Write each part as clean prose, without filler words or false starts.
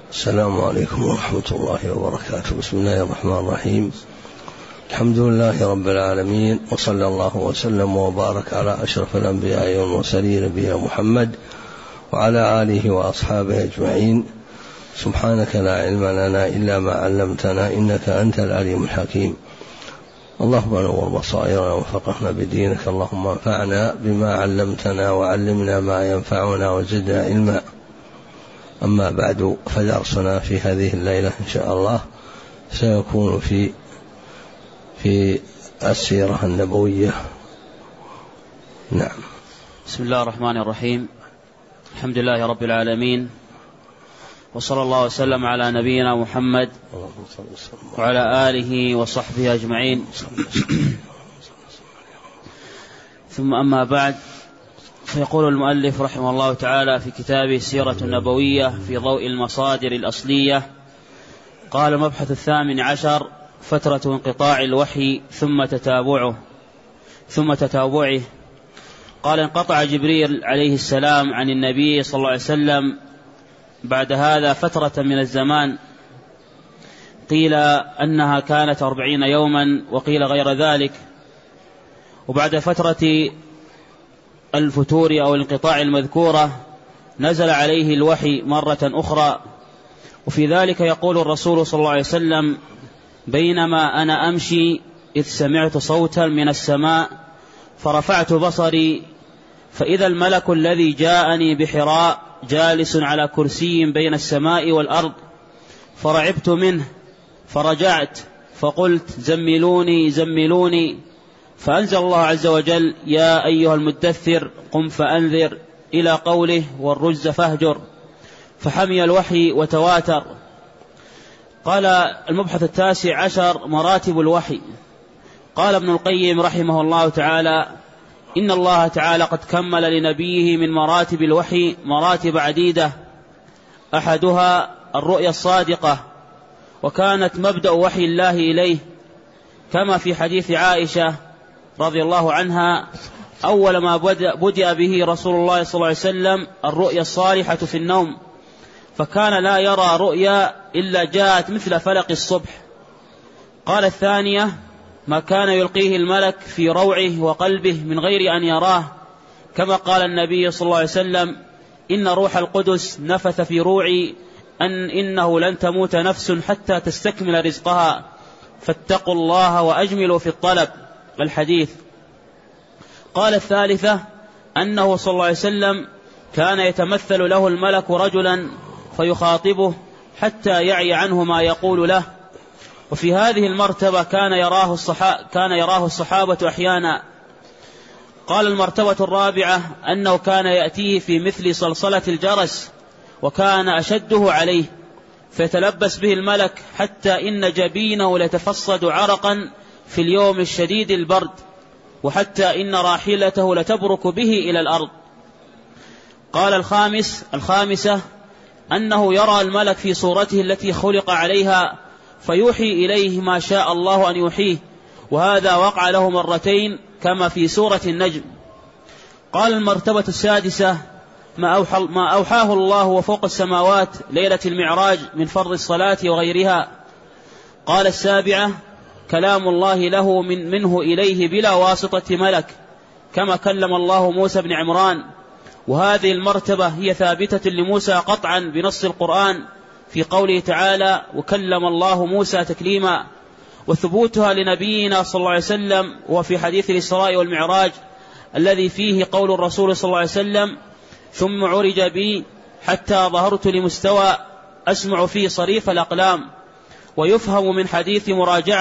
السلام عليكم ورحمة الله وبركاته. بسم الله الرحمن الرحيم. الحمد لله رب العالمين، وصلى الله وسلم وبارك على أشرف الأنبياء والمرسلين نبينا محمد وعلى آله وأصحابه أجمعين. سبحانك لا علم لنا إلا ما علمتنا إنك أنت العليم الحكيم. اللهم نور بصائرنا وفقهنا بدينك، اللهم انفعنا بما علمتنا وعلمنا ما ينفعنا وزدنا علما. أما بعد، فدرسنا في هذه الليلة إن شاء الله سيكون في السيرة النبوية. نعم. بسم الله الرحمن الرحيم. الحمد لله رب العالمين، وصلى الله وسلم على نبينا محمد وعلى آله وصحبه أجمعين. ثم أما بعد، فيقول المؤلف رحمه الله تعالى في كتابه السيرة النبوية في ضوء المصادر الأصلية. قال: المبحث 18: فترة انقطاع الوحي ثم تتابعه. قال: انقطع جبريل عليه السلام عن النبي صلى الله عليه وسلم بعد هذا فترة من الزمان، قيل أنها كانت 40 يوما وقيل غير ذلك. وبعد فترة الفتور أو الانقطاع المذكورة نزل عليه الوحي مرة أخرى. وفي ذلك يقول الرسول صلى الله عليه وسلم: بينما أنا أمشي إذ سمعت صوتا من السماء فرفعت بصري فإذا الملك الذي جاءني بحراء جالس على كرسي بين السماء والأرض، فرعبت منه فرجعت فقلت: زملوني زملوني. فأنزل الله عز وجل: يا أيها المدثر قم فأنذر، إلى قوله: والرجز فاهجر. فحمي الوحي وتواتر. قال: المبحث 19: مراتب الوحي. قال ابن القيم رحمه الله تعالى: إن الله تعالى قد كمل لنبيه من مراتب الوحي مراتب عديدة، أحدها الرؤيا الصادقة، وكانت مبدأ وحي الله إليه، كما في حديث عائشة رضي الله عنها: أول ما بدأ به رسول الله صلى الله عليه وسلم الرؤيا الصالحة في النوم، فكان لا يرى رؤيا إلا جاءت مثل فلق الصبح. قال: الثانية ما كان يلقيه الملك في روعه وقلبه من غير أن يراه، كما قال النبي صلى الله عليه وسلم: إن روح القدس نفث في روعي إنه لن تموت نفس حتى تستكمل رزقها، فاتقوا الله وأجملوا في الطلب. الحديث. قال: الثالثة أنه صلى الله عليه وسلم كان يتمثل له الملك رجلا فيخاطبه حتى يعي عنه ما يقول له، وفي هذه المرتبة كان يراه الصحابة أحيانا. قال: المرتبة الرابعة أنه كان يأتيه في مثل صلصلة الجرس، وكان أشده عليه، فيتلبس به الملك حتى إن جبينه لتفصد عرقا في اليوم الشديد البرد، وحتى إن راحلته لتبرك به إلى الأرض. قال: الخامسة أنه يرى الملك في صورته التي خلق عليها، فيوحي إليه ما شاء الله أن يوحيه، وهذا وقع له مرتين كما في سورة النجم. قال: المرتبة السادسة ما أوحاه الله وفوق السماوات ليلة المعراج من فرض الصلاة وغيرها. قال: السابعة كلام الله له منه إليه بلا واسطة ملك، كما كلم الله موسى بن عمران، وهذه المرتبة هي ثابتة لموسى قطعا بنص القرآن في قوله تعالى: وكلم الله موسى تكليما، وثبوتها لنبينا صلى الله عليه وسلم وفي حديث الإسراء والمعراج الذي فيه قول الرسول صلى الله عليه وسلم: ثم عرج بي حتى ظهرت لمستوى أسمع فيه صريف الأقلام. ويفهم من حديث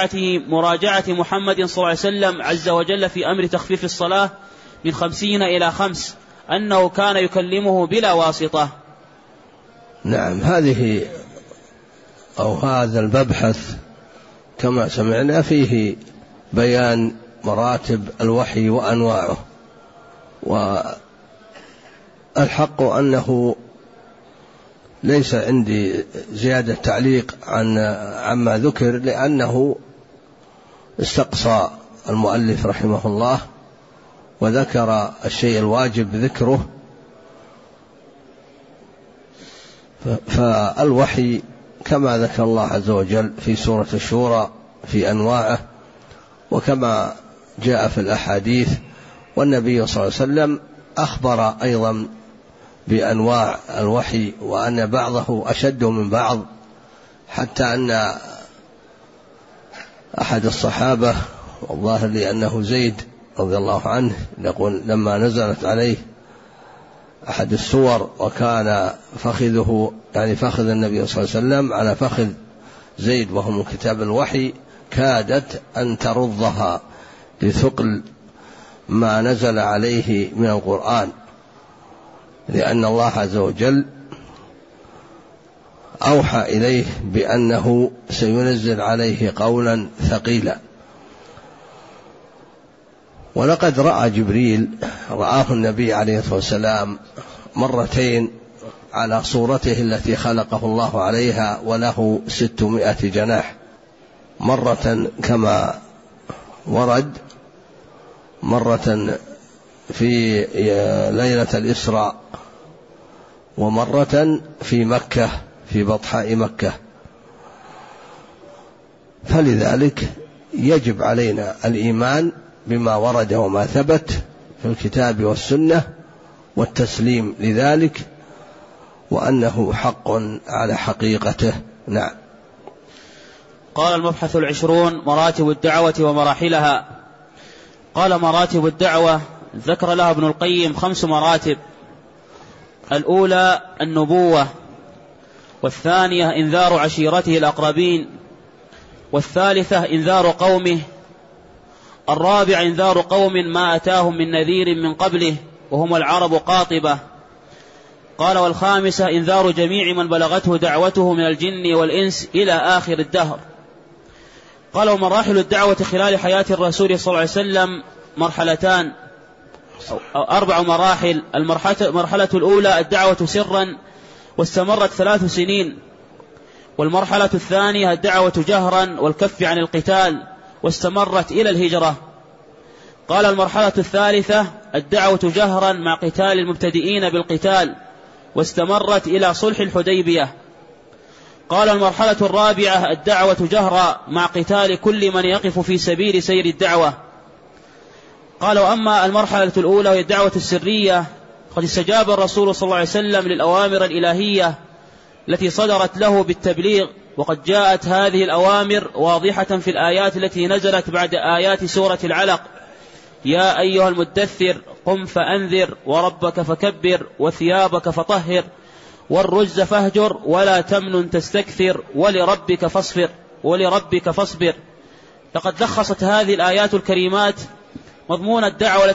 مراجعة محمد صلى الله عليه وسلم عز وجل في أمر تخفيف الصلاة من 50 إلى 5 أنه كان يكلمه بلا واسطة. نعم. هذا المبحث كما سمعنا فيه بيان مراتب الوحي وأنواعه، والحق أنه ليس عندي زيادة تعليق عما ذكر، لأنه استقصى المؤلف رحمه الله وذكر الشيء الواجب ذكره، فالوحي كما ذكر الله عز وجل في سورة الشورى في أنواعه، وكما جاء في الأحاديث، والنبي صلى الله عليه وسلم أخبر أيضا بأنواع الوحي وأن بعضه أشد من بعض، حتى أن أحد الصحابة والظاهر لي أنه زيد رضي الله عنه يقول لما نزلت عليه أحد السور وكان فخذه يعني فخذ النبي صلى الله عليه وسلم على فخذ زيد وهو من كتاب الوحي كادت أن ترضها لثقل ما نزل عليه من القرآن، لأن الله عز وجل أوحى إليه بأنه سينزل عليه قولا ثقيلا. ولقد رأى جبريل رآه النبي عليه الصلاة والسلام مرتين على صورته التي خلقه الله عليها وله 600 جناح، مرة كما ورد، مرة في ليلة الإسراء، ومرة في مكة في بطحاء مكة. فلذلك يجب علينا الإيمان بما ورد وما ثبت في الكتاب والسنة والتسليم لذلك، وأنه حق على حقيقته. نعم. قال المبحث 20 مراتب الدعوة ومراحلها. قال مراتب الدعوة ذكر لها ابن القيم 5 مراتب. الأولى النبوة، والثانية إنذار عشيرته الأقربين، والثالثة إنذار قومه، الرابع إنذار قوم ما أتاهم من نذير من قبله وهم العرب قاطبة. قال والخامسة إنذار جميع من بلغته دعوته من الجن والإنس إلى آخر الدهر. قال ومراحل الدعوة خلال حياة الرسول صلى الله عليه وسلم مرحلتان أو 4 مراحل. المرحلة الأولى الدعوة سرا واستمرت 3 سنين، والمرحلة الثانية الدعوة جهرا والكف عن القتال واستمرت إلى الهجرة. قال المرحلة الثالثة الدعوة جهرا مع قتال المبتدئين بالقتال واستمرت إلى صلح الحديبية. قال المرحلة الرابعة الدعوة جهرا مع قتال كل من يقف في سبيل سير الدعوة. قال وأما المرحلة الأولى وهي الدعوة السرية قد استجاب الرسول صلى الله عليه وسلم للأوامر الإلهية التي صدرت له بالتبليغ، وقد جاءت هذه الأوامر واضحة في الآيات التي نزلت بعد آيات سورة العلق: يا أيها المدثر قم فأنذر وربك فكبر وثيابك فطهر والرجز فاهجر ولا تمنن تستكثر ولربك فاصبر. لقد لخصت هذه الآيات الكريمات مضمون الدعوة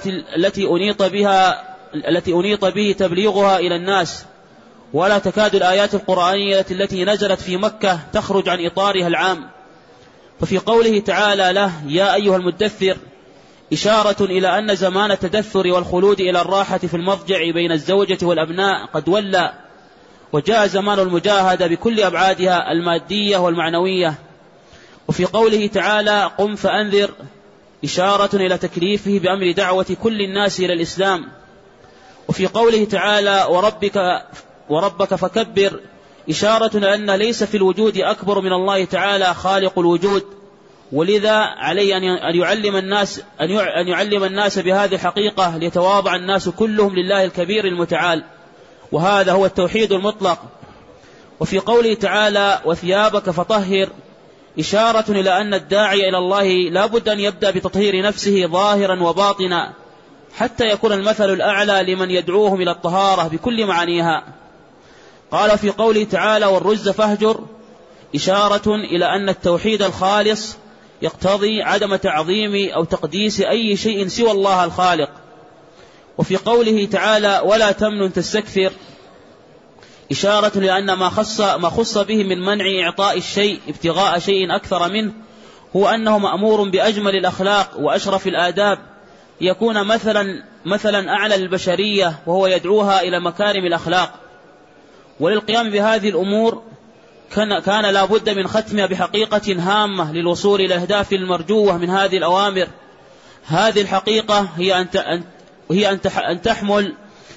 التي أنيط به تبليغها إلى الناس، ولا تكاد الآيات القرآنية التي نزلت في مكة تخرج عن إطارها العام. ففي قوله تعالى له يا أيها المدثر إشارة إلى أن زمان التدثر والخلود إلى الراحة في المضجع بين الزوجة والأبناء قد ولى، وجاء زمان المجاهدة بكل أبعادها المادية والمعنوية. وفي قوله تعالى قم فأنذر إشارة إلى تكليفه بأمر دعوة كل الناس إلى الإسلام. وفي قوله تعالى وربك فكبر إشارة إلى أن ليس في الوجود أكبر من الله تعالى خالق الوجود، ولذا عليه أن يعلم الناس بهذه الحقيقة ليتواضع الناس كلهم لله الكبير المتعال، وهذا هو التوحيد المطلق. وفي قوله تعالى وثيابك فطهر إشارة إلى أن الداعي إلى الله لا بد أن يبدأ بتطهير نفسه ظاهرا وباطنا حتى يكون المثل الأعلى لمن يدعوهم إلى الطهارة بكل معانيها. قال في قوله تعالى والرجز فاهجر إشارة إلى أن التوحيد الخالص يقتضي عدم تعظيم أو تقديس أي شيء سوى الله الخالق. وفي قوله تعالى ولا تمنن تستكثر إشارة لأن ما خص به من منع إعطاء الشيء ابتغاء شيء أكثر منه هو أنه مأمور بأجمل الأخلاق وأشرف الآداب يكون مثلا أعلى للبشرية، وهو يدعوها إلى مكارم الأخلاق. وللقيام بهذه الأمور كان لا بد من ختمها بحقيقة هامة للوصول إلى الأهداف المرجوة من هذه الأوامر. هذه الحقيقة هي أن تحمل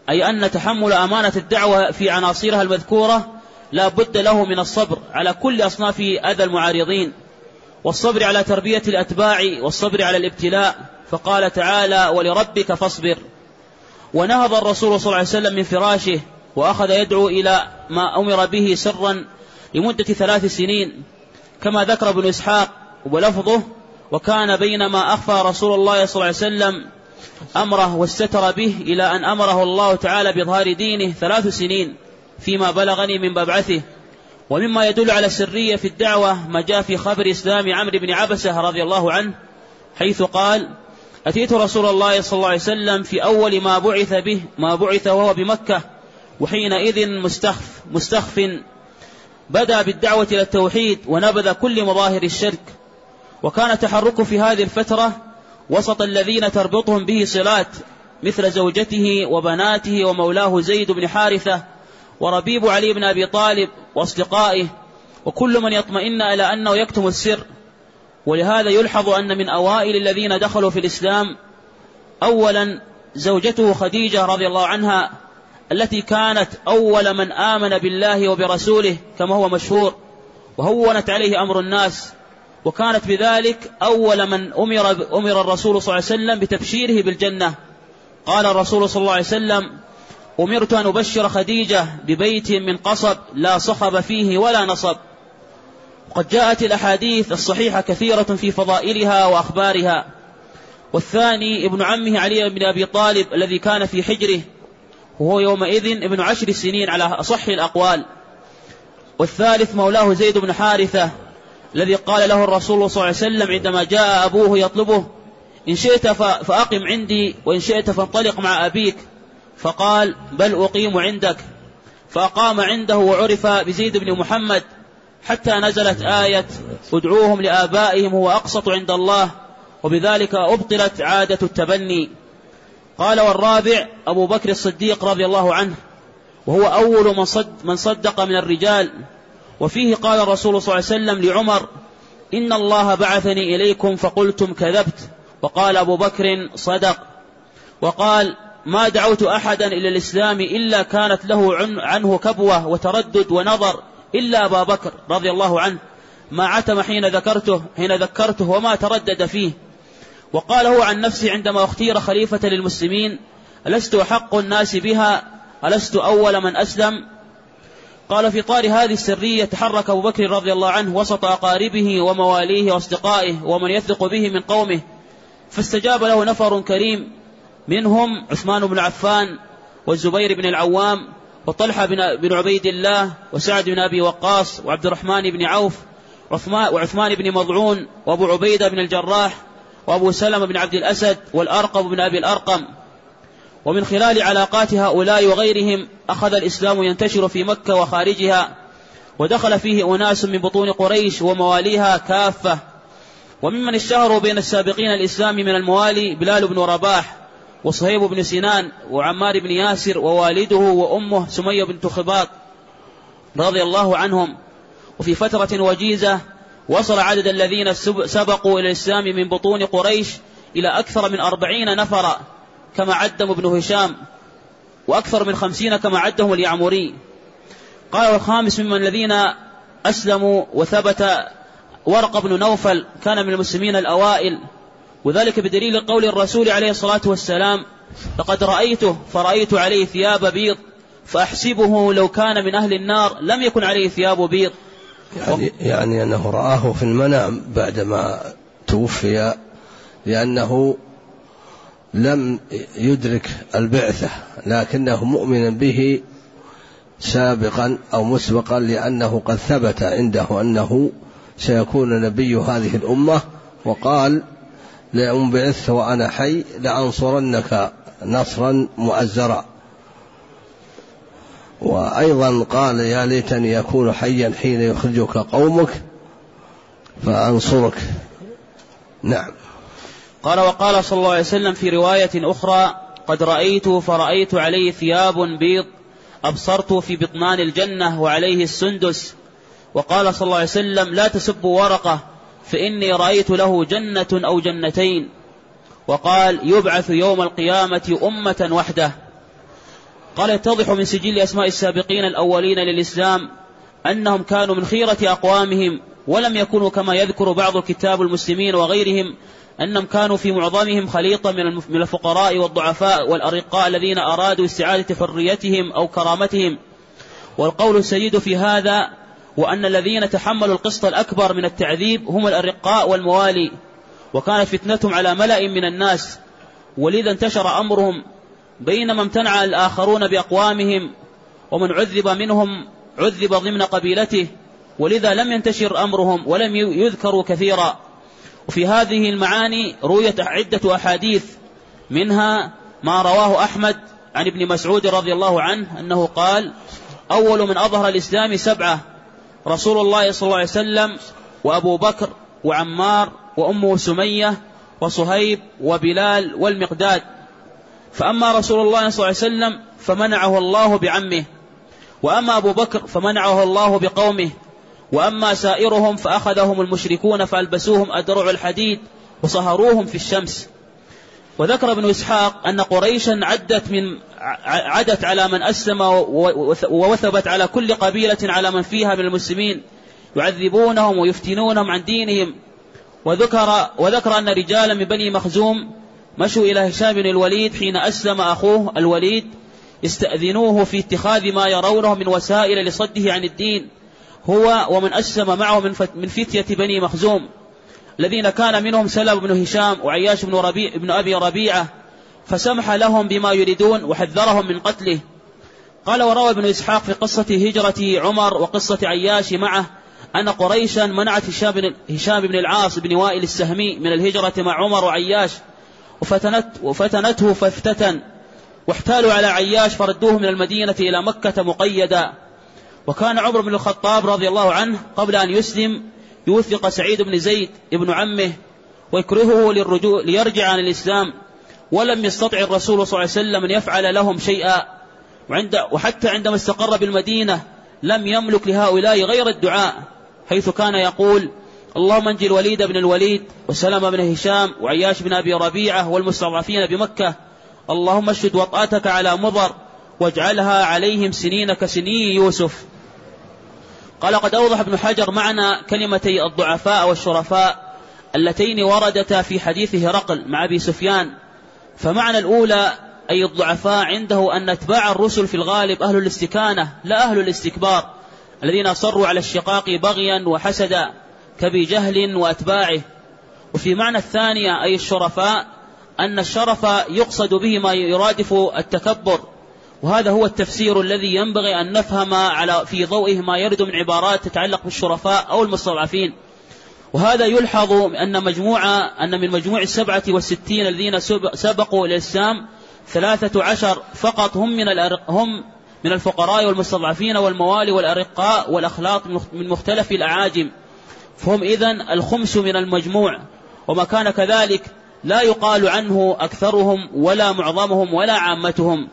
أي أن تحمل أمانة الدعوة في عناصرها المذكورة لا بد له من الصبر على كل أصناف أذى المعارضين، والصبر على تربية الأتباع، والصبر على الابتلاء. فقال تعالى: ولربك فاصبر. ونهض الرسول صلى الله عليه وسلم من فراشه وأخذ يدعو إلى ما أمر به سرا لمدة 3 سنين كما ذكر ابن إسحاق ولفظه: وكان بينما أخفى رسول الله صلى الله عليه وسلم أمره واستتر به إلى أن أمره الله تعالى بإظهار دينه 3 سنين فيما بلغني من مبعثه. ومما يدل على السرية في الدعوة ما جاء في خبر إسلام عمرو بن عبسة رضي الله عنه، حيث قال: أتيت رسول الله صلى الله عليه وسلم في أول ما بعث وهو بمكة، وحينئذ مستخف بدأ بالدعوة إلى التوحيد ونبذ كل مظاهر الشرك. وكان تحركه في هذه الفترة وسط الذين تربطهم به صلات مثل زوجته وبناته ومولاه زيد بن حارثة وربيب علي بن أبي طالب وأصدقائه، وكل من يطمئن إلى أنه يكتم السر. ولهذا يلحظ أن من أوائل الذين دخلوا في الإسلام أولا زوجته خديجة رضي الله عنها، التي كانت أول من آمن بالله وبرسوله كما هو مشهور، وهونت عليه أمر الناس، وكانت بذلك أول من أمر الرسول صلى الله عليه وسلم بتبشيره بالجنة. قال الرسول صلى الله عليه وسلم: أمرت أن أبشر خديجة ببيت من قصب لا صخب فيه ولا نصب. وقد جاءت الأحاديث الصحيحة كثيرة في فضائلها وأخبارها. والثاني ابن عمه علي بن أبي طالب الذي كان في حجره، وهو يومئذ ابن 10 سنين على أصح الأقوال. والثالث مولاه زيد بن حارثة الذي قال له الرسول صلى الله عليه وسلم عندما جاء أبوه يطلبه: إن شئت فأقم عندي، وإن شئت فانطلق مع أبيك. فقال: بل أقيم عندك. فأقام عنده وعرف بزيد بن محمد حتى نزلت آية: ادعوهم لآبائهم هو أقسط عند الله، وبذلك أبطلت عادة التبني. قال: والرابع أبو بكر الصديق رضي الله عنه، وهو أول من صدق من الرجال. وفيه قال الرسول صلى الله عليه وسلم لعمر: إن الله بعثني إليكم فقلتم كذبت. وقال أبو بكر: صدق. وقال: ما دعوت أحدا إلى الإسلام إلا كانت له عنه كبوة وتردد ونظر إلا أبا بكر رضي الله عنه، ما عتم حين ذكرته وما تردد فيه. وقال هو عن نفسه عندما اختير خليفة للمسلمين: ألست أحق الناس بها؟ ألست أول من أسلم؟ قال: في طار هذه السرية تحرك أبو بكر رضي الله عنه وسط أقاربه ومواليه وأصدقائه ومن يثق به من قومه، فاستجاب له نفر كريم منهم عثمان بن عفان والزبير بن العوام وطلحة بن عبيد الله وسعد بن أبي وقاص وعبد الرحمن بن عوف وعثمان بن مضعون وأبو عبيدة بن الجراح وأبو سلمة بن عبد الأسد والأرقم بن أبي الأرقم. ومن خلال علاقات هؤلاء وغيرهم أخذ الإسلام ينتشر في مكة وخارجها، ودخل فيه أناس من بطون قريش ومواليها كافة. وممن اشتهروا بين السابقين الإسلام من الموالي بلال بن رباح وصهيب بن سنان وعمار بن ياسر ووالده وأمه سمية بنت خباط رضي الله عنهم. وفي فترة وجيزة وصل عدد الذين سبقوا إلى الإسلام من بطون قريش إلى أكثر من 40 نفرا كما عدهم ابن هشام، وأكثر من 50 كما عدهم اليعمري. قال: والخامس ممن الذين أسلموا وثبت ورق بن نوفل، كان من المسلمين الأوائل، وذلك بدليل قول الرسول عليه الصلاة والسلام: لقد رأيته فرأيت عليه ثياب بيض فأحسبه لو كان من أهل النار لم يكن عليه ثياب بيض. يعني أنه رآه في المنام بعدما توفي، لأنه لم يدرك البعثة لكنه مؤمن به سابقا أو مسبقا، لأنه قد ثبت عنده أنه سيكون نبي هذه الأمة، وقال: لئن بعثت وأنا حي لأنصرنك نصرا مؤزرا. وأيضا قال: يا ليتني أكون حيا حين يخرجك قومك فأنصرك. نعم. قال: وقال صلى الله عليه وسلم في رواية أخرى: قد رأيت فرأيت عليه ثياب بيض أبصرت في بطنان الجنة وعليه السندس. وقال صلى الله عليه وسلم: لا تسبوا ورقة فإني رأيت له جنة أو جنتين. وقال: يبعث يوم القيامة أمة وحده. قال يتضح من سجل أسماء السابقين الأولين للإسلام أنهم كانوا من خيرة أقوامهم، ولم يكونوا كما يذكر بعض الكتاب المسلمين وغيرهم أنهم كانوا في معظمهم خليطة من الفقراء والضعفاء والأرقاء الذين أرادوا استعادة حريتهم أو كرامتهم. والقول السديد في هذا وأن الذين تحملوا القسط الأكبر من التعذيب هم الأرقاء والموالي، وكانت فتنتهم على ملأ من الناس، ولذا انتشر أمرهم، بينما امتنع الآخرون بأقوامهم، ومن عذب منهم عذب ضمن قبيلته، ولذا لم ينتشر أمرهم ولم يذكروا كثيرا. وفي هذه المعاني رويت عدة أحاديث، منها ما رواه أحمد عن ابن مسعود رضي الله عنه أنه قال: أول من أظهر الإسلام 7: رسول الله صلى الله عليه وسلم، وأبو بكر، وعمار، وأمه سمية، وصهيب، وبلال، والمقداد. فأما رسول الله صلى الله عليه وسلم فمنعه الله بعمه، وأما أبو بكر فمنعه الله بقومه، وأما سائرهم فأخذهم المشركون فألبسوهم أدرع الحديد وصهروهم في الشمس. وذكر ابن إسحاق أن قريشا عدت على من أسلم ووثبت على كل قبيلة على من فيها من المسلمين، يعذبونهم ويفتنونهم عن دينهم. وذكر أن رجالا من بني مخزوم مشوا إلى هشام بن الوليد حين أسلم أخوه الوليد، يستأذنوه في اتخاذ ما يرونه من وسائل لصده عن الدين، هو ومن أسلم معه من فتية بني مخزوم، الذين كان منهم سلم بن هشام وعياش بن أبي ربيعة، فسمح لهم بما يريدون وحذرهم من قتله. قال: وروى ابن إسحاق في قصة هجرة عمر وقصة عياش معه أن قريشا منعت هشام بن العاص بن وائل السهمي من الهجرة مع عمر وعياش، وفتنته فافتتن، واحتالوا على عياش فردوه من المدينة إلى مكة مقيدا. وكان عمر بن الخطاب رضي الله عنه قبل أن يسلم يوثق سعيد بن زيد ابن عمه ويكرهه للرجوع ليرجع عن الإسلام، ولم يستطع الرسول صلى الله عليه وسلم أن يفعل لهم شيئا. وحتى عندما استقر بالمدينة لم يملك لهؤلاء غير الدعاء، حيث كان يقول: اللهم انجي الوليد بن الوليد وسلم بن هشام وعياش بن أبي ربيعة والمستضعفين بمكة، اللهم اشد وطأتك على مضر واجعلها عليهم سنين كسني يوسف. قال: قد أوضح ابن حجر معنى كلمتي الضعفاء والشرفاء اللتين وردتا في حديث هرقل مع أبي سفيان. فمعنى الأولى أي الضعفاء عنده أن أتباع الرسل في الغالب أهل الاستكانة لا أهل الاستكبار، الذين أصروا على الشقاق بغيا وحسدا كبي جهل وأتباعه. وفي معنى الثانية أي الشرفاء أن الشرف يقصد به ما يرادف التكبر، وهذا هو التفسير الذي ينبغي أن نفهم في ضوئه ما يرد من عبارات تتعلق بالشرفاء أو المستضعفين. وهذا يلحظ أن من مجموع 67 الذين سبقوا الإسلام 13 فقط هم من الفقراء والمستضعفين والموالي والأرقاء والأخلاط من مختلف الأعاجم، فهم إذن الخمس من المجموع. وما كان كذلك لا يقال عنه أكثرهم ولا معظمهم ولا عامتهم.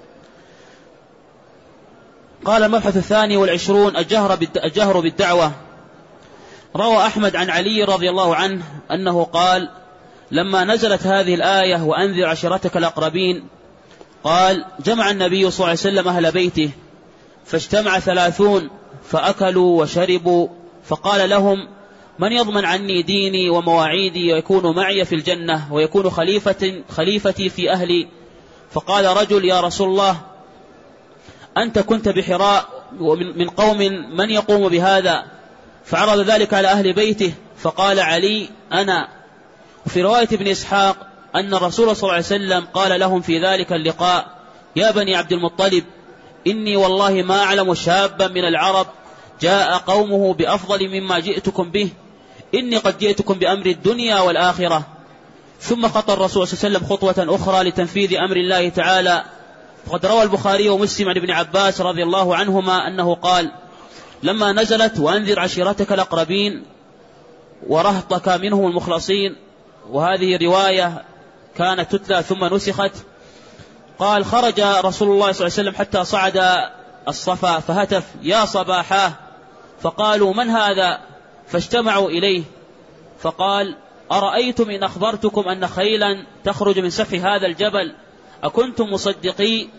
قال: المبحث 22 الجهر بالدعوة. روى أحمد عن علي رضي الله عنه أنه قال: لما نزلت هذه الآية وأنذر عشيرتك الأقربين، قال: جمع النبي صلى الله عليه وسلم أهل بيته فاجتمع 30 فأكلوا وشربوا، فقال لهم: من يضمن عني ديني ومواعيدي ويكون معي في الجنة ويكون خليفتي في أهلي؟ فقال رجل: يا رسول الله، أنت كنت بحراء من قوم من يقوم بهذا؟ فعرض ذلك على أهل بيته، فقال علي: أنا. وفي رواية ابن إسحاق أن الرسول صلى الله عليه وسلم قال لهم في ذلك اللقاء: يا بني عبد المطلب، إني والله ما أعلم شابا من العرب جاء قومه بأفضل مما جئتكم به، إني قد جئتكم بأمر الدنيا والآخرة. ثم خطى الرسول صلى الله عليه وسلم خطوة أخرى لتنفيذ أمر الله تعالى. وقد روى البخاري ومسلم عن ابن عباس رضي الله عنهما أنه قال: لما نزلت وأنذر عشيرتك الأقربين ورهطك منهم المخلصين، وهذه رواية كانت تتلى ثم نسخت، قال: خرج رسول الله صلى الله عليه وسلم حتى صعد الصفا فهتف: يا صباحا. فقالوا: من هذا؟ فاجتمعوا إليه، فقال: أرأيتم إن أخبرتكم أن خيلا تخرج من سفح هذا الجبل أكنتم مصدقي؟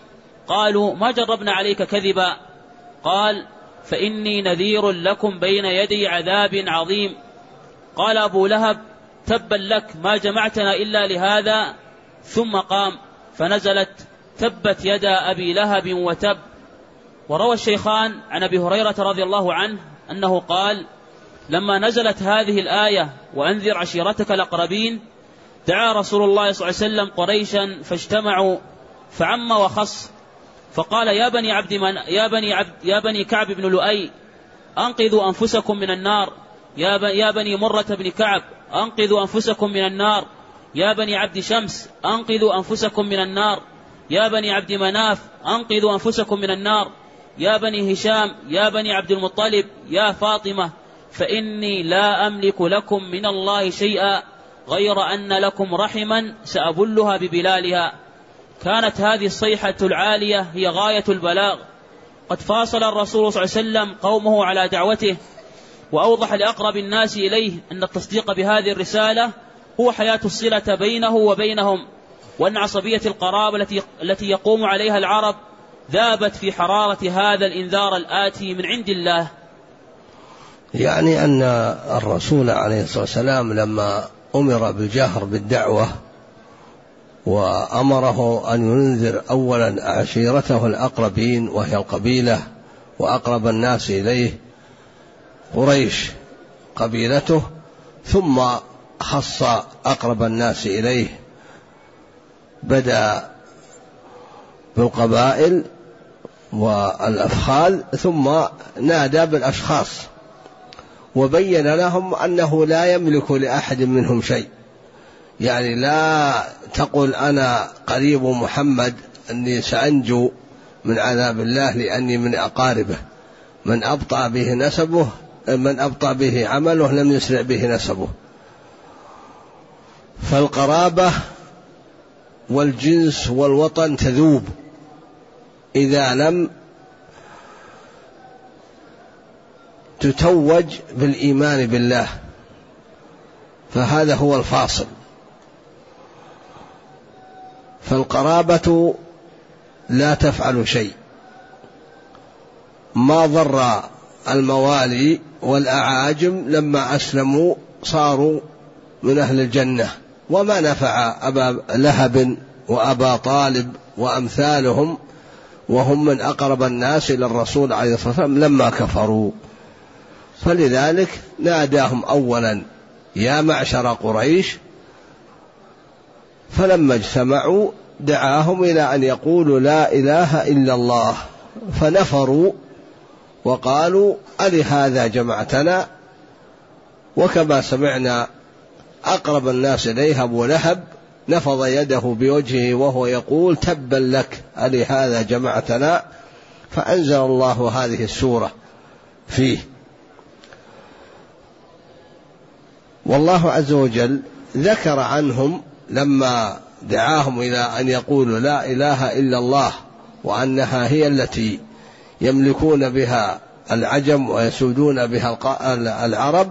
قالوا: ما جربنا عليك كذبا. قال: فإني نذير لكم بين يدي عذاب عظيم. قال أبو لهب: تبا لك، ما جمعتنا إلا لهذا. ثم قام فنزلت: تبت يدا أبي لهب وتب. وروى الشيخان عن أبي هريرة رضي الله عنه أنه قال: لما نزلت هذه الآية وأنذر عشيرتك الأقربين، دعا رسول الله صلى الله عليه وسلم قريشا فاجتمعوا فعم وخص، فقال: يا بني كعب بن لؤي، أنقذوا أنفسكم من النار. يا بني مرة بن كعب، أنقذوا أنفسكم من النار. يا بني عبد شمس، أنقذوا أنفسكم من النار. يا بني عبد مناف، أنقذوا أنفسكم من النار. يا بني هشام، يا بني عبد المطلب، يا فاطمة، فإني لا أملك لكم من الله شيئا غير أن لكم رحما سأبلها ببلالها. كانت هذه الصيحة العالية هي غاية البلاغ. قد فاصل الرسول صلى الله عليه وسلم قومه على دعوته، وأوضح لأقرب الناس إليه أن التصديق بهذه الرسالة هو حياة الصلة بينه وبينهم، وأن عصبية القرابة التي يقوم عليها العرب ذابت في حرارة هذا الإنذار الآتي من عند الله. يعني أن الرسول عليه الصلاة والسلام لما أمر بالجهر بالدعوة وأمره أن ينذر أولا عشيرته الأقربين وهي القبيلة وأقرب الناس إليه قريش قبيلته، ثم خص أقرب الناس إليه، بدأ بالقبائل والأفخاذ ثم نادى بالأشخاص، وبين لهم أنه لا يملك لأحد منهم شيء. يعني لا تقل أنا قريب محمد أني سأنجو من عذاب الله لأني من أقاربه. من أبطأ به نسبه، من أبطأ به عمله لم يسرع به نسبه. فالقرابة والجنس والوطن تذوب إذا لم تتوج بالإيمان بالله، فهذا هو الفاصل. فالقرابة لا تفعل شيء. ما ضر الموالي والأعاجم لما أسلموا صاروا من أهل الجنة، وما نفع أبا لهب وأبا طالب وأمثالهم وهم من أقرب الناس إلى الرسول عليه الصلاة والسلام لما كفروا. فلذلك ناداهم أولا: يا معشر قريش. فلما اجتمعوا دعاهم إلى أن يقولوا لا إله إلا الله، فنفروا وقالوا: ألهذا جمعتنا؟ وكما سمعنا أقرب الناس إليه أبو لهب نفض يده بوجهه وهو يقول: تبا لك، ألهذا جمعتنا؟ فأنزل الله هذه السورة فيه. والله عز وجل ذكر عنهم لما دعاهم إلى أن يقولوا لا إله إلا الله، وأنها هي التي يملكون بها العجم ويسودون بها العرب،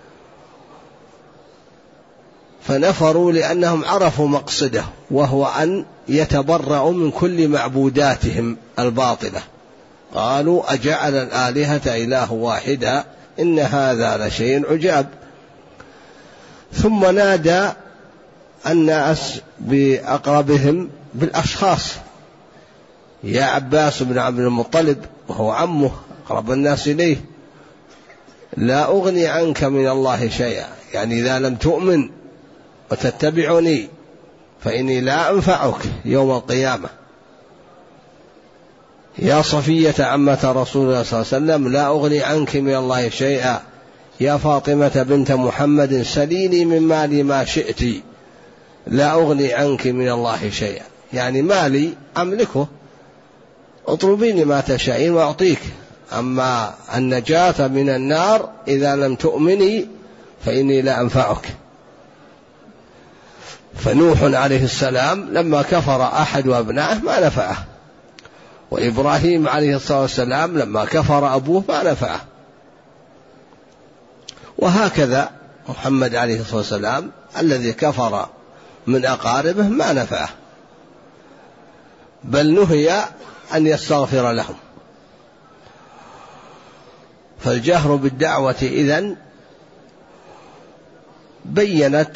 فنفروا لأنهم عرفوا مقصده، وهو أن يتبرأوا من كل معبوداتهم الباطلة. قالوا: أجعل الآلهة إله واحدا إن هذا لشيء عجاب. ثم نادى الناس بأقربهم بالأشخاص: يا عباس بن عبد المطلب، وهو عمه أقرب الناس إليه، لا أغني عنك من الله شيئا، يعني إذا لم تؤمن وتتبعني فإني لا أنفعك يوم القيامة. يا صفية عمة رسول الله صلى الله عليه وسلم، لا أغني عنك من الله شيئا. يا فاطمة بنت محمد، سليني من مالي ما شئت، لا أغني عنك من الله شيئا، يعني مالي أملكه، اطلبيني ما تشائين وأعطيك، أما النجاة من النار إذا لم تؤمني فإني لا أنفعك. فنوح عليه السلام لما كفر أحد أبنائه ما نفعه، وإبراهيم عليه الصلاة والسلام لما كفر أبوه ما نفعه، وهكذا محمد عليه الصلاة والسلام الذي كفر من أقاربه ما نفعه، بل نهي أن يستغفر لهم. فالجهر بالدعوة إذن بيّنت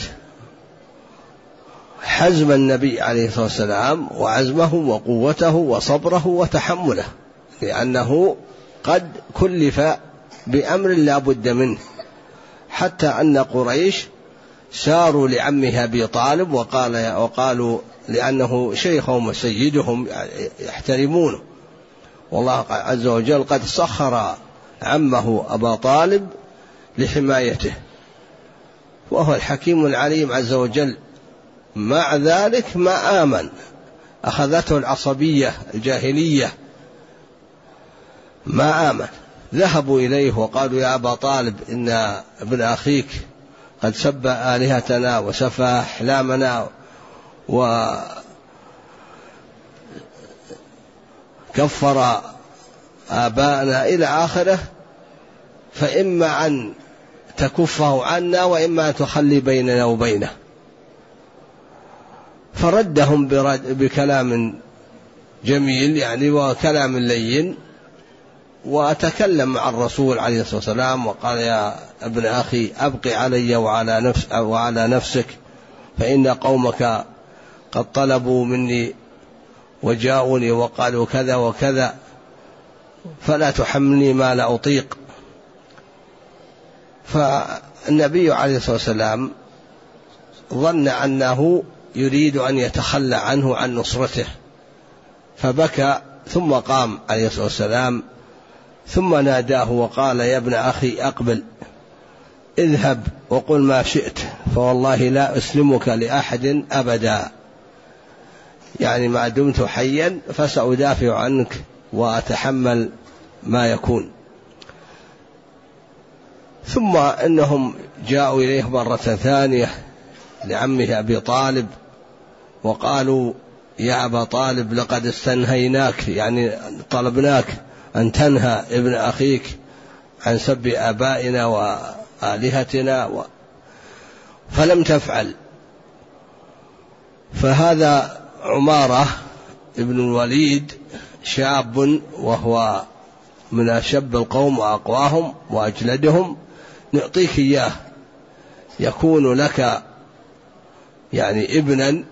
حزم النبي عليه الصلاة والسلام وعزمه وقوته وصبره وتحمله، لأنه قد كلف بأمر لا بد منه، حتى أن قريش ساروا لعمه أبي طالب وقالوا لأنه شيخهم وسيدهم يحترمونه، والله عز وجل قد سخر عمه أبا طالب لحمايته، وهو الحكيم العليم عز وجل. مع ذلك ما آمن، أخذته العصبية الجاهلية، ما آمن. ذهبوا إليه وقالوا يا أبا طالب إن ابن أخيك قد سب آلهتنا وسفه أحلامنا وكفر آباءنا إلى آخره، فإما أن تكفه عنا وإما أن تخلي بيننا وبينه. فردهم بكلام جميل يعني وكلام لين، وأتكلم مع الرسول عليه الصلاة والسلام وقال يا ابن أخي أبقي علي وعلى نفسك، فإن قومك قد طلبوا مني وجاءوني وقالوا كذا وكذا، فلا تحملني ما لا أطيق. فالنبي عليه الصلاة والسلام ظن أنه يريد أن يتخلى عنه عن نصرته، فبكى، ثم قام عليه الصلاة والسلام ثم ناداه وقال يا ابن أخي أقبل، اذهب وقل ما شئت، فوالله لا أسلمك لأحد أبدا، يعني ما دمت حيا فسأدافع عنك وأتحمل ما يكون. ثم إنهم جاءوا إليه مرة ثانية لعمه أبي طالب وقالوا يا أبا طالب لقد استنهيناك، يعني طلبناك أن تنهى ابن أخيك عن سب آبائنا وآلهتنا فلم تفعل. فهذا عمارة ابن الوليد شاب وهو من أشب القوم وأقواهم وأجلدهم، نعطيك إياه يكون لك يعني ابنا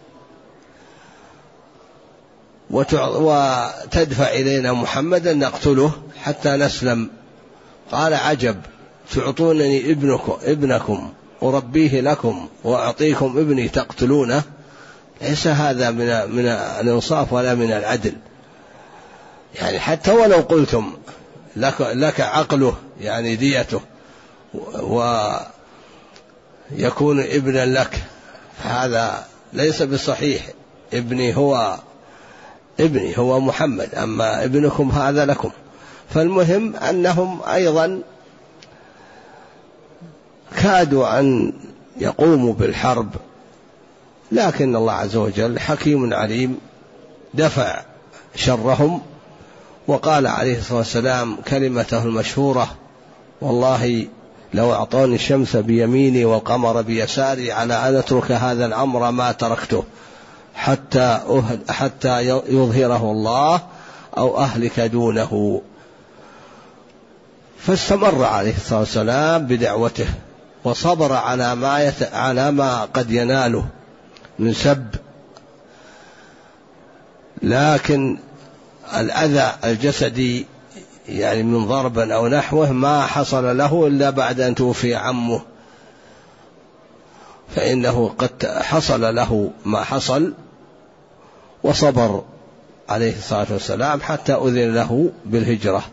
وتدفع إلينا محمدا نقتله حتى نسلم. قال عجب، تعطونني ابنكم أربيه لكم وأعطيكم ابني تقتلونه؟ ليس هذا من الإنصاف ولا من العدل، يعني حتى ولو قلتم لك عقله يعني ديته ويكون ابنا لك، هذا ليس بصحيح. ابني هو محمد، أما ابنكم هذا لكم. فالمهم أنهم أيضا كادوا أن يقوموا بالحرب، لكن الله عز وجل حكيم عليم دفع شرهم، وقال عليه الصلاة والسلام كلمته المشهورة والله لو أعطوني الشمس بيميني والقمر بيساري على أن أترك هذا الأمر ما تركته حتى يظهره الله أو أهلك دونه. فاستمر عليه الصلاة والسلام بدعوته وصبر على ما قد يناله من سب، لكن الأذى الجسدي يعني من ضرب أو نحوه ما حصل له إلا بعد أن توفي عمه، فإنه قد حصل له ما حصل، وصبر عليه الصلاة والسلام حتى أذن له بالهجرة.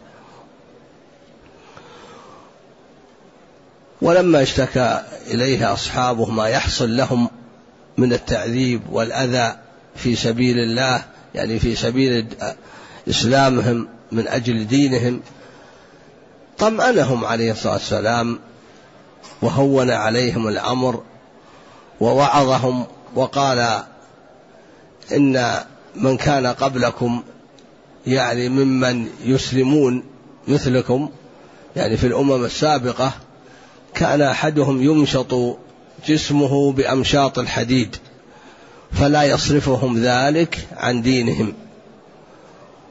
ولما اشتكى إليه أصحابه ما يحصل لهم من التعذيب والأذى في سبيل الله، يعني في سبيل إسلامهم من أجل دينهم، طمأنهم عليه الصلاة والسلام وهون عليهم الأمر ووعظهم وقال إن من كان قبلكم يعني ممن يسلمون مثلكم، يعني في الأمم السابقة كان أحدهم يمشط جسمه بأمشاط الحديد فلا يصرفهم ذلك عن دينهم،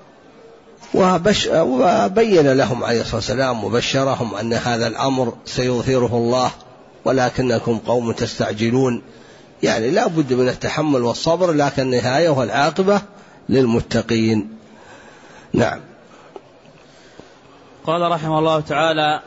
وبين لهم عليه الصلاة والسلام وبشرهم أن هذا الأمر سيظهره الله ولكنكم قوم تستعجلون، يعني لا بد من التحمل والصبر، لكن النهاية والعاقبة للمتقين. نعم. قال رحمه الله تعالى: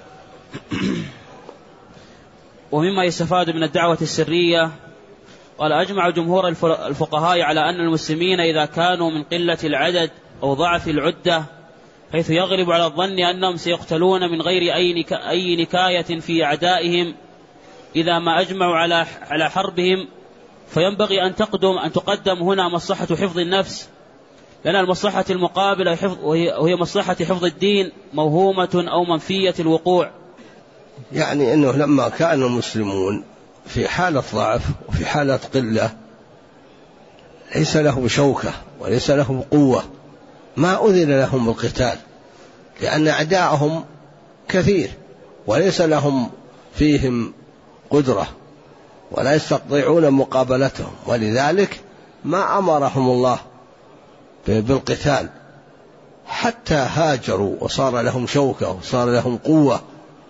ومما يستفاد من الدعوة السرية، قال: أجمع جمهور الفقهاء على أن المسلمين إذا كانوا من قلة العدد أو ضعف العدة، حيث يغلب على الظن أنهم سيقتلون من غير أي نكاية في أعدائهم إذا ما أجمعوا على حربهم، فينبغي أن تقدم هنا مصلحة حفظ النفس، لأن المصلحة المقابلة وهي مصلحة حفظ الدين موهومة أو منفية الوقوع. يعني أنه لما كان المسلمون في حالة ضعف وفي حالة قلة ليس لهم شوكة وليس لهم قوة، ما أذن لهم بالقتال، لأن أعداءهم كثير وليس لهم فيهم قدرة ولا يستطيعون مقابلتهم، ولذلك ما أمرهم الله بالقتال حتى هاجروا وصار لهم شوكة وصار لهم قوة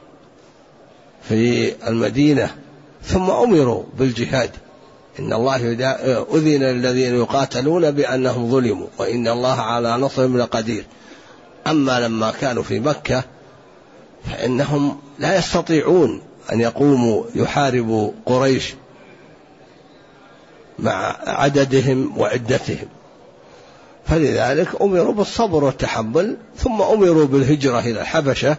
في المدينة، ثم أمروا بالجهاد. إن الله أذن الذين يقاتلون بأنهم ظلموا وإن الله على نصرهم لقدير. أما لما كانوا في مكة فإنهم لا يستطيعون أن يقوموا يحاربوا قريش مع عددهم وعدتهم، فلذلك أمروا بالصبر والتحمل، ثم أمروا بالهجرة إلى الحبشة،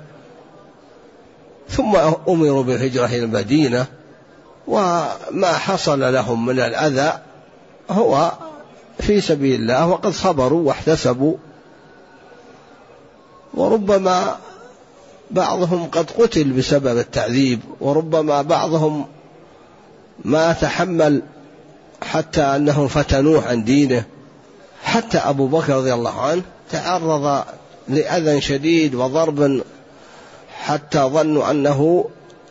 ثم أمروا بالهجرة إلى المدينة، وما حصل لهم من الأذى هو في سبيل الله، وقد صبروا واحتسبوا، وربما بعضهم قد قتل بسبب التعذيب، وربما بعضهم ما تحمل حتى أنهم فتنوه عن دينه. حتى أبو بكر رضي الله عنه تعرض لأذى شديد وضرب حتى ظنوا أنه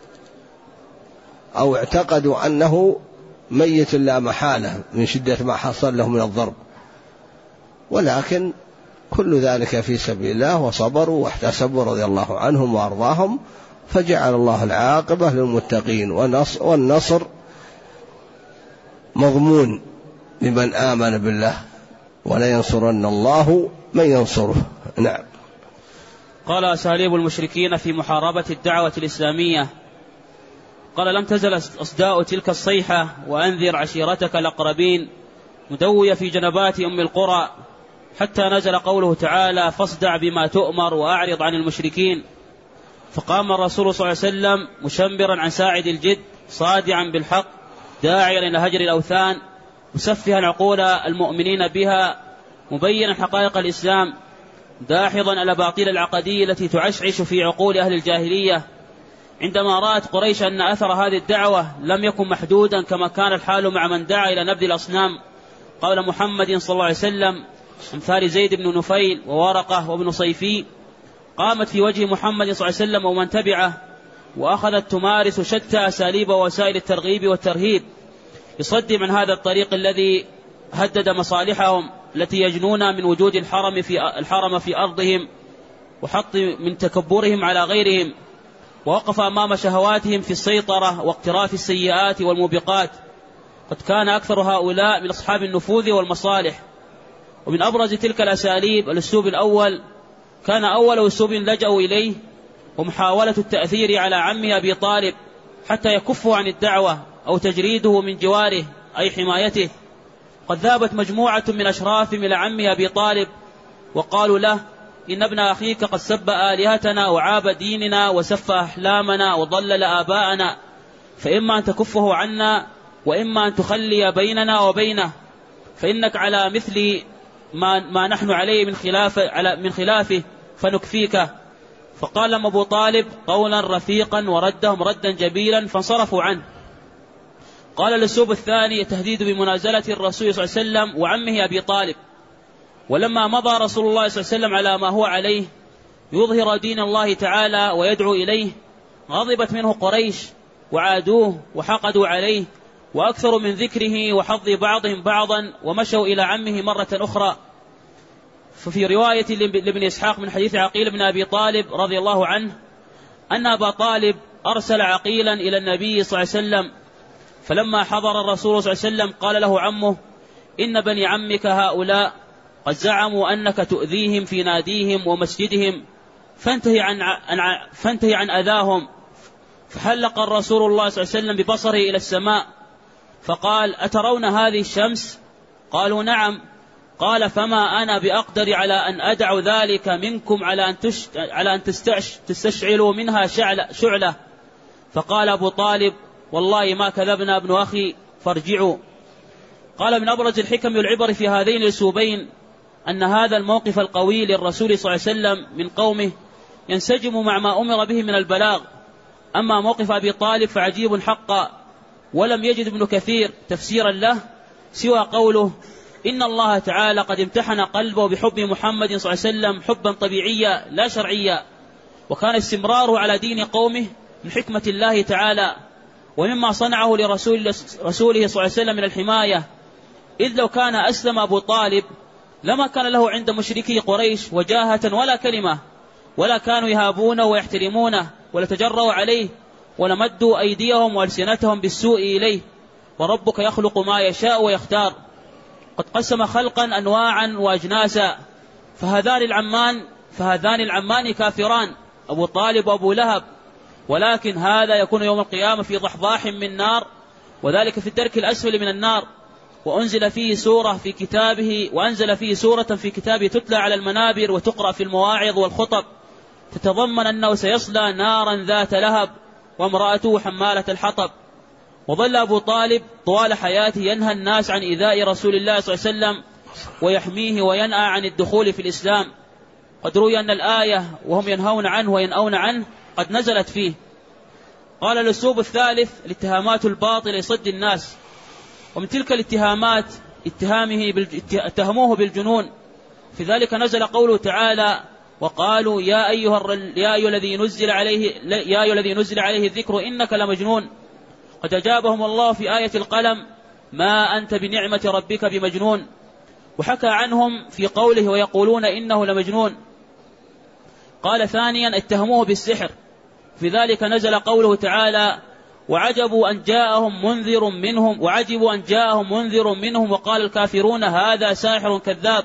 أو اعتقدوا أنه ميت لا محالة من شدة ما حصل له من الضرب، ولكن كل ذلك في سبيل الله، وصبروا واحتسبوا رضي الله عنهم وأرضاهم، فجعل الله العاقبة للمتقين، والنصر مضمون لمن آمن بالله، ولا ينصرن الله من ينصره. نعم. قال: أساليب المشركين في محاربة الدعوة الإسلامية. قال: لم تزل أصداء تلك الصيحة وأنذر عشيرتك الأقربين مدوية في جنبات أم القرى، حتى نزل قوله تعالى: فاصدع بما تؤمر وأعرض عن المشركين. فقام الرسول صلى الله عليه وسلم مشمرا عن ساعد الجد، صادعا بالحق، داعيا إلى هجر الأوثان، مسفها عقول المؤمنين بها، مبينا حقائق الإسلام، داحضا على باطل العقدية التي تعشعش في عقول أهل الجاهلية. عندما رأت قريش أن أثر هذه الدعوة لم يكن محدودا كما كان الحال مع من دعا إلى نبذ الأصنام قال محمد صلى الله عليه وسلم، أمثال زيد بن نفيل وورقة وابن صيفي، قامت في وجه محمد صلى الله عليه وسلم ومن تبعه، وأخذت تمارس شتى أساليب ووسائل الترغيب والترهيب لصد من هذا الطريق الذي هدد مصالحهم التي يجنون من وجود الحرم في أرضهم، وحط من تكبرهم على غيرهم، ووقف أمام شهواتهم في السيطرة واقتراف السيئات والموبقات. قد كان أكثر هؤلاء من أصحاب النفوذ والمصالح. ومن أبرز تلك الأساليب الأسلوب الأول، كان أول أسلوب لجأوا إليه ومحاولة التأثير على عمه أبي طالب حتى يكفوا عن الدعوة أو تجريده من جواره أي حمايته. قد ذهبت مجموعة من أشرافهم إلى عمه أبي طالب وقالوا له: إن ابن أخيك قد سب آلهتنا وعاب ديننا وسف أحلامنا وضلل آباءنا، فإما أن تكفه عنا وإما أن تخلي بيننا وبينه، فإنك على مثل ما نحن عليه من خلافه فنكفيك. فقال لهم أبو طالب قولا رفيقا وردهم ردا جبيلا فانصرفوا عنه. قال الأسلوب الثاني التهديد بمنازلة الرسول صلى الله عليه وسلم وعمه أبي طالب. ولما مضى رسول الله صلى الله عليه وسلم على ما هو عليه يظهر دين الله تعالى ويدعو إليه، غضبت منه قريش وعادوه وحقدوا عليه، وأكثروا من ذكره وحظ بعضهم بعضا، ومشوا إلى عمه مرة أخرى. ففي رواية لابن إسحاق من حديث عقيل بن أبي طالب رضي الله عنه أن أبا طالب أرسل عقيلا إلى النبي صلى الله عليه وسلم، فلما حضر الرسول صلى الله عليه وسلم قال له عمه: إن بني عمك هؤلاء قد زعموا أنك تؤذيهم في ناديهم ومسجدهم، فانتهي عن أذاهم. فحلق الرسول الله صلى الله عليه وسلم ببصره إلى السماء فقال: أترون هذه الشمس؟ قالوا: نعم. قال: فما أنا بأقدر على أن أدع ذلك منكم على أن تستشعلوا منها شعلة. فقال أبو طالب: والله ما كذبنا ابن أخي، فارجعوا. قال: من أبرز الحكم والعبر في هذين الأسلوبين أن هذا الموقف القوي للرسول صلى الله عليه وسلم من قومه ينسجم مع ما أمر به من البلاغ. أما موقف أبي طالب فعجيب حقا، ولم يجد ابن كثير تفسيرا له سوى قوله: إن الله تعالى قد امتحن قلبه بحب محمد صلى الله عليه وسلم حبا طبيعيا لا شرعيا، وكان استمراره على دين قومه من حكمة الله تعالى ومما صنعه لرسوله صلى الله عليه وسلم من الحماية. إذ لو كان أسلم أبو طالب لما كان له عند مشركي قريش وجاهة ولا كلمة، ولا كانوا يهابونه ويحترمونه ولا تجروا عليه ولا مدوا أيديهم وألسنتهم بالسوء إليه. وربك يخلق ما يشاء ويختار، قد قسم خلقا أنواعا وأجناسا، فهذان العمان كافران، أبو طالب وأبو لهب، ولكن هذا يكون يوم القيامة في ضحضاح من نار، وذلك في الدرك الأسفل من النار. وأنزل فيه سورة في كتابه تتلى على المنابر وتقرأ في المواعظ والخطب، تتضمن أنه سيصلى نارا ذات لهب وامرأته حمالة الحطب. وظل أبو طالب طوال حياته ينهى الناس عن إيذاء رسول الله صلى الله عليه وسلم ويحميه وينأى عن الدخول في الإسلام. قد روي أن الآية وهم ينهون عنه وينأون عنه قد نزلت فيه. قال: الأسلوب الثالث الاتهامات الباطلة لصد الناس، ومن تلك الاتهامات اتهموه بالجنون، في ذلك نزل قوله تعالى: وقالوا يا أيها الذي نزل عليه الذكر إنك لمجنون. قد أجابهم الله في آية القلم: ما أنت بنعمة ربك بمجنون. وحكى عنهم في قوله: ويقولون إنه لمجنون. قال: ثانيا اتهموه بالسحر، في ذلك نزل قوله تعالى: وعجبوا أن جاءهم منذر منهم وقال الكافرون هذا ساحر كذاب.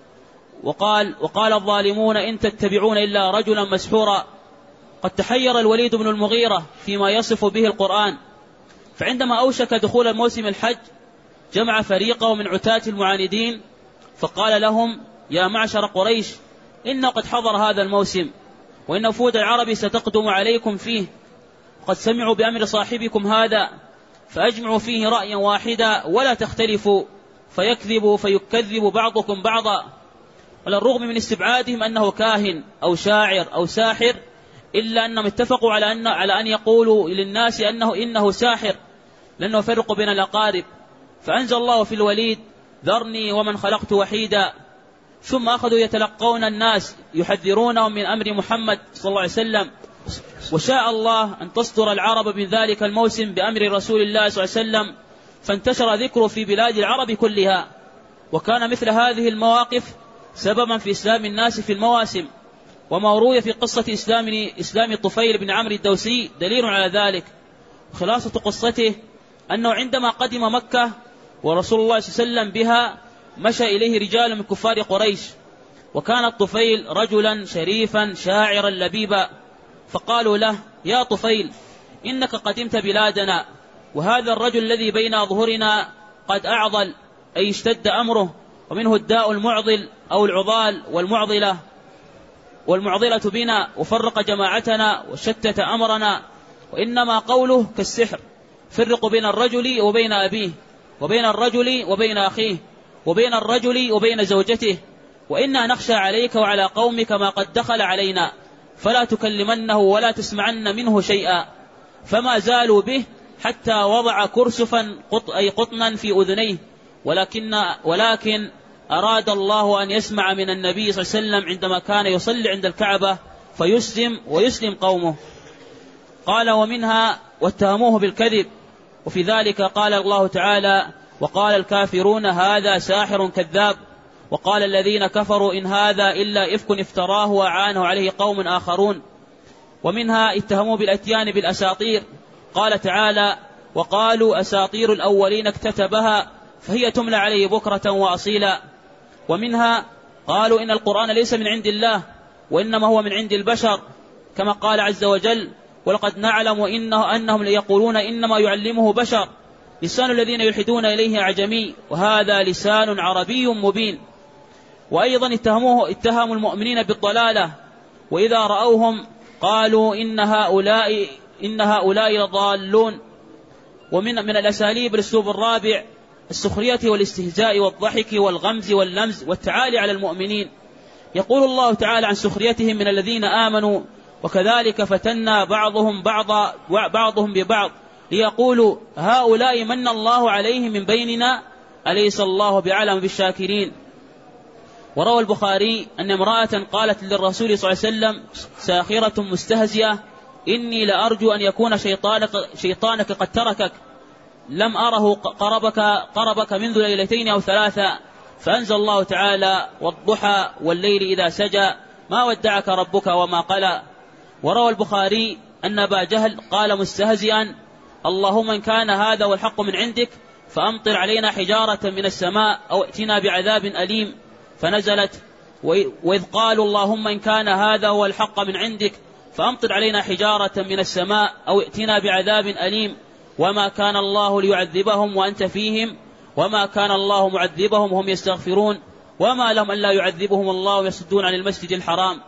وقال الظالمون إن تتبعون إلا رجلا مسحورا. قد تحير الوليد بن المغيرة فيما يصف به القرآن، فعندما أوشك دخول الموسم الحج جمع فريقه من عتاة المعاندين فقال لهم: يا معشر قريش، إنه قد حضر هذا الموسم، وإن وفود العرب ستقدم عليكم فيه، قد سمعوا بأمر صاحبكم هذا، فأجمعوا فيه رأيا واحدا ولا تختلفوا، فيكذب بعضكم بعضا. على الرغم من استبعادهم أنه كاهن أو شاعر أو ساحر، إلا أنهم اتفقوا على أن يقولوا للناس إنه ساحر، لأنه فرق بين الأقارب. فأنزل الله في الوليد: ذرني ومن خلقت وحيدا. ثم أخذوا يتلقون الناس يحذرونهم من أمر محمد صلى الله عليه وسلم. وشاء الله أن تصدر العرب من ذلك الموسم بأمر رسول الله صلى الله عليه وسلم، فانتشر ذكره في بلاد العرب كلها. وكان مثل هذه المواقف سببا في إسلام الناس في المواسم. وما روي في قصة إسلام الطفيل بن عمرو الدوسي دليل على ذلك. خلاصة قصته أنه عندما قدم مكة ورسول الله صلى الله عليه وسلم بها مشى إليه رجال من كفار قريش، وكان الطفيل رجلا شريفا شاعرا لبيبا، فقالوا له: يا طفيل، إنك قدمت بلادنا، وهذا الرجل الذي بين ظهورنا قد أعضل، أي اشتد أمره، ومنه الداء المعضل أو العضال والمعضلة بنا، وفرق جماعتنا وشتت أمرنا، وإنما قوله كالسحر، فرق بين الرجل وبين أبيه، وبين الرجل وبين أخيه، وبين الرجل وبين زوجته، وإنا نخشى عليك وعلى قومك ما قد دخل علينا، فلا تكلمنه ولا تسمعن منه شيئا. فما زالوا به حتى وضع كرسفا أي قطنا في أذنيه، ولكن أراد الله أن يسمع من النبي صلى الله عليه وسلم عندما كان يصلي عند الكعبة فيسلم ويسلم قومه. قال: ومنها واتهموه بالكذب، وفي ذلك قال الله تعالى: وقال الكافرون هذا ساحر كذاب. وقال الذين كفروا إن هذا إلا إفك افتراه وأعانه عليه قوم آخرون. ومنها اتهموا بالأتيان بالأساطير، قال تعالى وقالوا أساطير الأولين اكتتبها فهي تملى عليه بكرة وأصيلا. ومنها قالوا إن القرآن ليس من عند الله وإنما هو من عند البشر، كما قال عز وجل ولقد نعلم أنهم ليقولون إنما يعلمه بشر لسان الذين يلحدون إليه أعجمي وهذا لسان عربي مبين. وأيضا اتهموا المؤمنين بالضلالة، وإذا رأوهم قالوا إن هؤلاء لضالون. ومن الأساليب الأسلوب الرابع السخرية والاستهزاء والضحك والغمز واللمز والتعالي على المؤمنين. يقول الله تعالى عن سخريتهم من الذين آمنوا وكذلك فتنا بعضهم ببعض ليقولوا هؤلاء من الله عليهم من بيننا أليس الله بعلم بالشاكرين. وروى البخاري أن امرأة قالت للرسول صلى الله عليه وسلم ساخرة مستهزئة إني لأرجو أن يكون شيطانك قد تركك، لم أره قربك منذ ليلتين أو ثلاثة. فأنزل الله تعالى والضحى والليل إذا سجى ما ودعك ربك وما قلى. وروى البخاري أن أبا جهل قال مستهزئا اللهم إن كان هذا والحق من عندك فأمطر علينا حجارة من السماء أو ائتنا بعذاب أليم، فنزلت وإذ قالوا اللهم إن كان هذا هو الحق من عندك فأمطر علينا حجارة من السماء أو ائتنا بعذاب أليم، وما كان الله ليعذبهم وأنت فيهم وما كان الله معذبهم وهم يستغفرون وما لهم أن لا يعذبهم الله يصدون عن المسجد الحرام.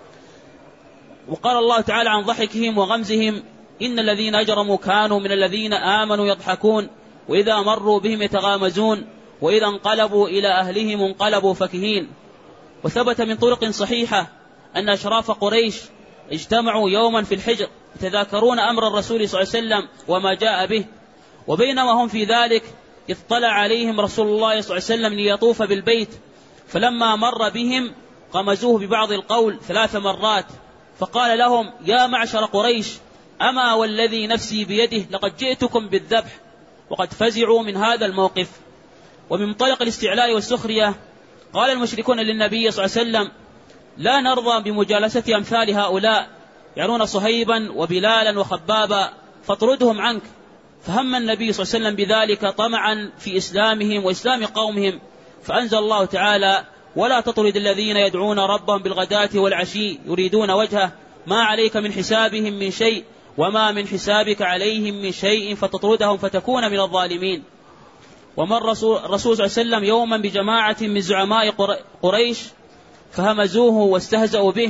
وقال الله تعالى عن ضحكهم وغمزهم إن الذين أجرموا كانوا من الذين آمنوا يضحكون وإذا مروا بهم يتغامزون وإذا انقلبوا إلى أهلهم انقلبوا فكهين. وثبت من طرق صحيحة أن أشراف قريش اجتمعوا يوما في الحجر يتذاكرون أمر الرسول صلى الله عليه وسلم وما جاء به، وبينما هم في ذلك اطلع عليهم رسول الله صلى الله عليه وسلم ليطوف بالبيت، فلما مر بهم قمزوه ببعض القول 3 مرات، فقال لهم يا معشر قريش أما والذي نفسي بيده لقد جئتكم بالذبح، وقد فزعوا من هذا الموقف. ومن منطلق الاستعلاء والسخرية قال المشركون للنبي صلى الله عليه وسلم لا نرضى بمجالسة أمثال هؤلاء يعنون صهيبا وبلالا وخبابا فاطردهم عنك، فهم النبي صلى الله عليه وسلم بذلك طمعا في إسلامهم وإسلام قومهم، فأنزل الله تعالى ولا تطرد الذين يدعون ربهم بالغداة والعشي يريدون وجهه ما عليك من حسابهم من شيء وما من حسابك عليهم من شيء فتطردهم فتكون من الظالمين. ومر الرسول صلى الله عليه وسلم يوما بجماعة من زعماء قريش فهمزوه واستهزأوا به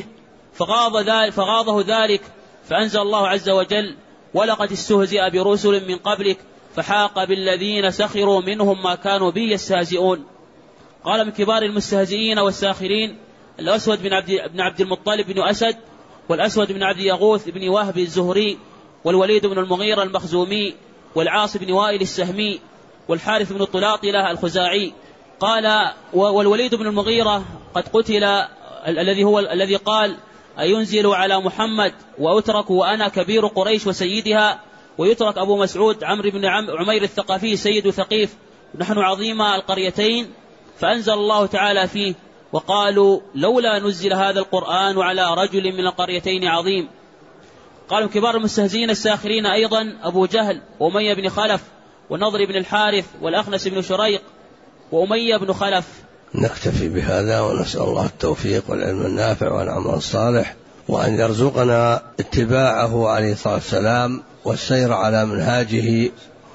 فغاضه ذلك، فأنزل الله عز وجل ولقد استهزئ برسل من قبلك فحاق بالذين سخروا منهم ما كانوا به يستهزئون. قال من كبار المستهزئين والساخرين الأسود بن عبد المطلب بن أسد، والأسود بن عبد يغوث بن وهب الزهري، والوليد بن المغيرة المخزومي، والعاص بن وائل السهمي، والحارث بن الطلاطلة الخزاعي. قال والوليد بن المغيرة قد قتل الذي قال أينزل على محمد وأترك وأنا كبير قريش وسيدها ويترك أبو مسعود عمرو بن عمير الثقفي سيد ثقيف نحن عظيم القريتين. فأنزل الله تعالى فيه وقالوا لولا نزل هذا القرآن على رجل من القريتين عظيم. قالوا كبار المستهزئين الساخرين أيضا أبو جهل وأمية بن خلف والنضر بن الحارث والأخنس بن شريق وأمية بن خلف. نكتفي بهذا ونسأل الله التوفيق والعلم النافع والعمل الصالح، وأن يرزقنا اتباعه عليه الصلاة والسلام والسير على منهاجه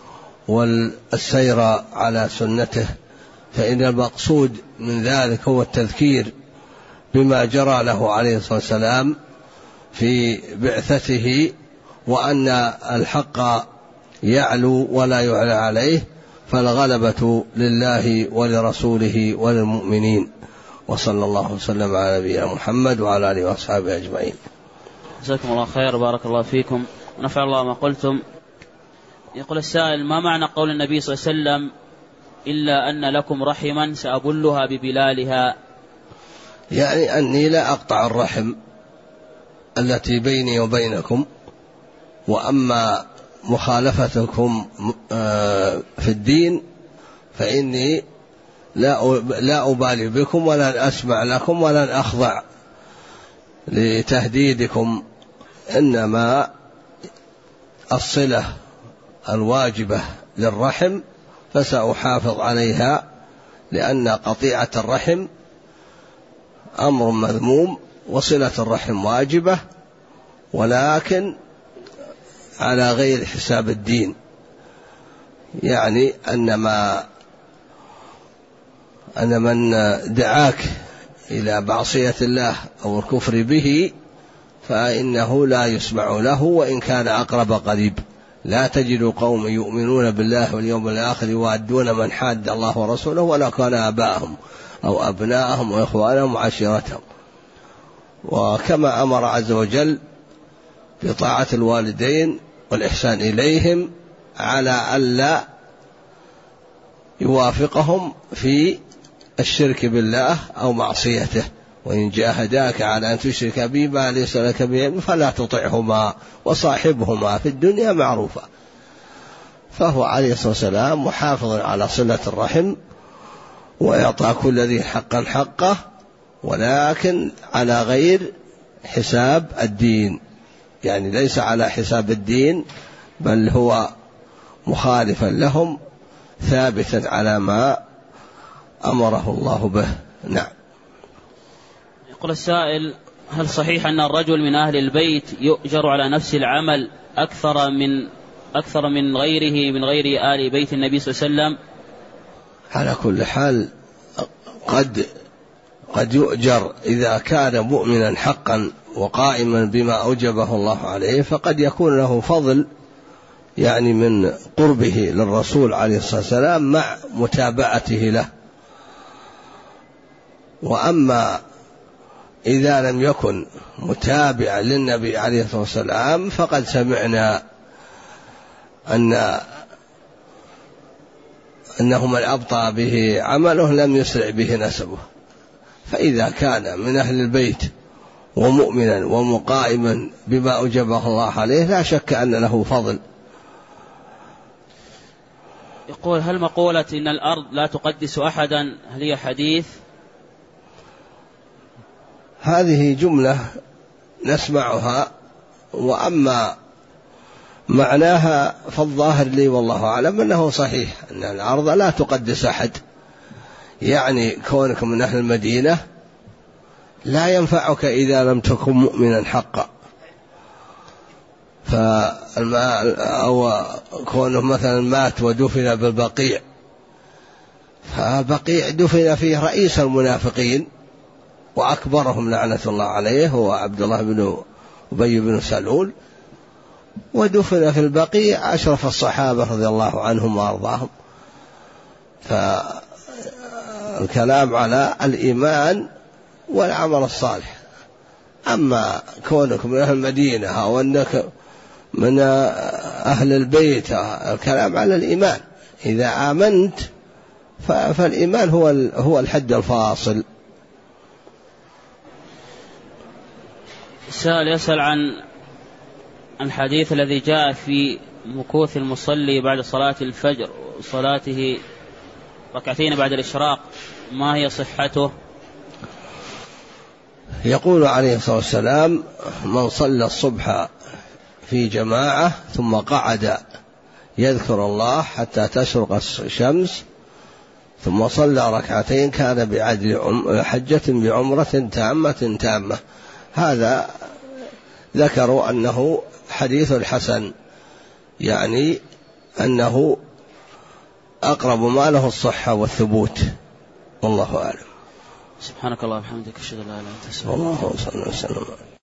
والسير على سنته، فإن المقصود من ذلك هو التذكير بما جرى له عليه الصلاة والسلام في بعثته، وأن الحق يعلو ولا يعلى عليه، فالغلبة لله ولرسوله وللمؤمنين. وصلى الله وسلم على نبينا محمد وعلى آله وأصحابه أجمعين. جزاكم الله خير بارك الله فيكم ونفع الله ما قلتم. يقول السائل ما معنى قول النبي صلى الله عليه وسلم إلا أن لكم رحما سأبلها ببلالها؟ يعني أني لا أقطع الرحم التي بيني وبينكم، وأما مخالفتكم في الدين فإني لا أبالي بكم ولن أسمع لكم ولن أخضع لتهديدكم، إنما الصلة الواجبة للرحم فسأحافظ عليها، لأن قطيعة الرحم أمر مذموم وصلة الرحم واجبة، ولكن على غير حساب الدين. يعني أن من دعاك إلى معصية الله أو الكفر به فإنه لا يسمع له وإن كان أقرب قريب. لا تجد قوم يؤمنون بالله واليوم الآخر يوادون من حاد الله ورسوله ولو كان آباءهم أو أبناءهم وإخوانهم وعشيرتهم. وكما أمر عز وجل بطاعة الوالدين والإحسان إليهم على ألا يوافقهم في الشرك بالله أو معصيته، وإن جاهداك على أن تشرك بي ما ليس لك به فلا تطعهما وصاحبهما في الدنيا معروفا. فهو عليه الصلاة والسلام محافظ على صلة الرحم وإعطاء كل ذي حقا حقه، ولكن على غير حساب الدين، يعني ليس على حساب الدين بل هو مخالفا لهم ثابتا على ما أمره الله به. نعم. يقول السائل: هل صحيح أن الرجل من أهل البيت يؤجر على نفس العمل أكثر من غيره من غير آل بيت النبي صلى الله عليه وسلم؟ على كل حال قد يؤجر إذا كان مؤمنا حقا وقائما بما أوجبه الله عليه، فقد يكون له فضل يعني من قربه للرسول عليه الصلاة والسلام مع متابعته له. وأما إذا لم يكن متابعا للنبي عليه الصلاة والسلام فقد سمعنا أنه من أبطأ به عمله لم يسرع به نسبه. فإذا كان من أهل البيت ومؤمنا ومقائما بما أوجبه الله عليه لا شك أن له فضل. يقول: هل مقولة إن الأرض لا تقدس أحدا هل هي حديث؟ هذه جملة نسمعها، وأما معناها فالظاهر لي والله أعلم أنه صحيح أن الأرض لا تقدس أحد. يعني كونك من أهل المدينة لا ينفعك إذا لم تكن مؤمنا حقا، أو كونه مثلا مات ودفن بالبقيع، فبقيع دفن فيه رئيس المنافقين وأكبرهم لعنة الله عليه هو عبد الله بن أبي بن سلول، ودفن في البقيع أشرف الصحابة رضي الله عنهم وأرضاهم. فالكلام على الإيمان والعمل الصالح. أما كونك من أهل المدينة أو أنك من أهل البيت، الكلام على الإيمان. إذا آمنت فالإيمان هو الحد الفاصل. السائل يسأل عن الحديث الذي جاء في مكوث المصلي بعد صلاة الفجر وصلاته ركعتين بعد الإشراق، ما هي صحته؟ يقول عليه الصلاة والسلام: من صلى الصبح في جماعة ثم قعد يذكر الله حتى تشرق الشمس ثم صلى ركعتين كان بعدل حجة بعمرة تامة. هذا ذكروا أنه حديث حسن، يعني أنه أقرب ما له الصحة والثبوت، والله أعلم. سبحانك اللهم وبحمدك أشهد أن لا إله إلا أنت أستغفرك. اللهم صل وسلم.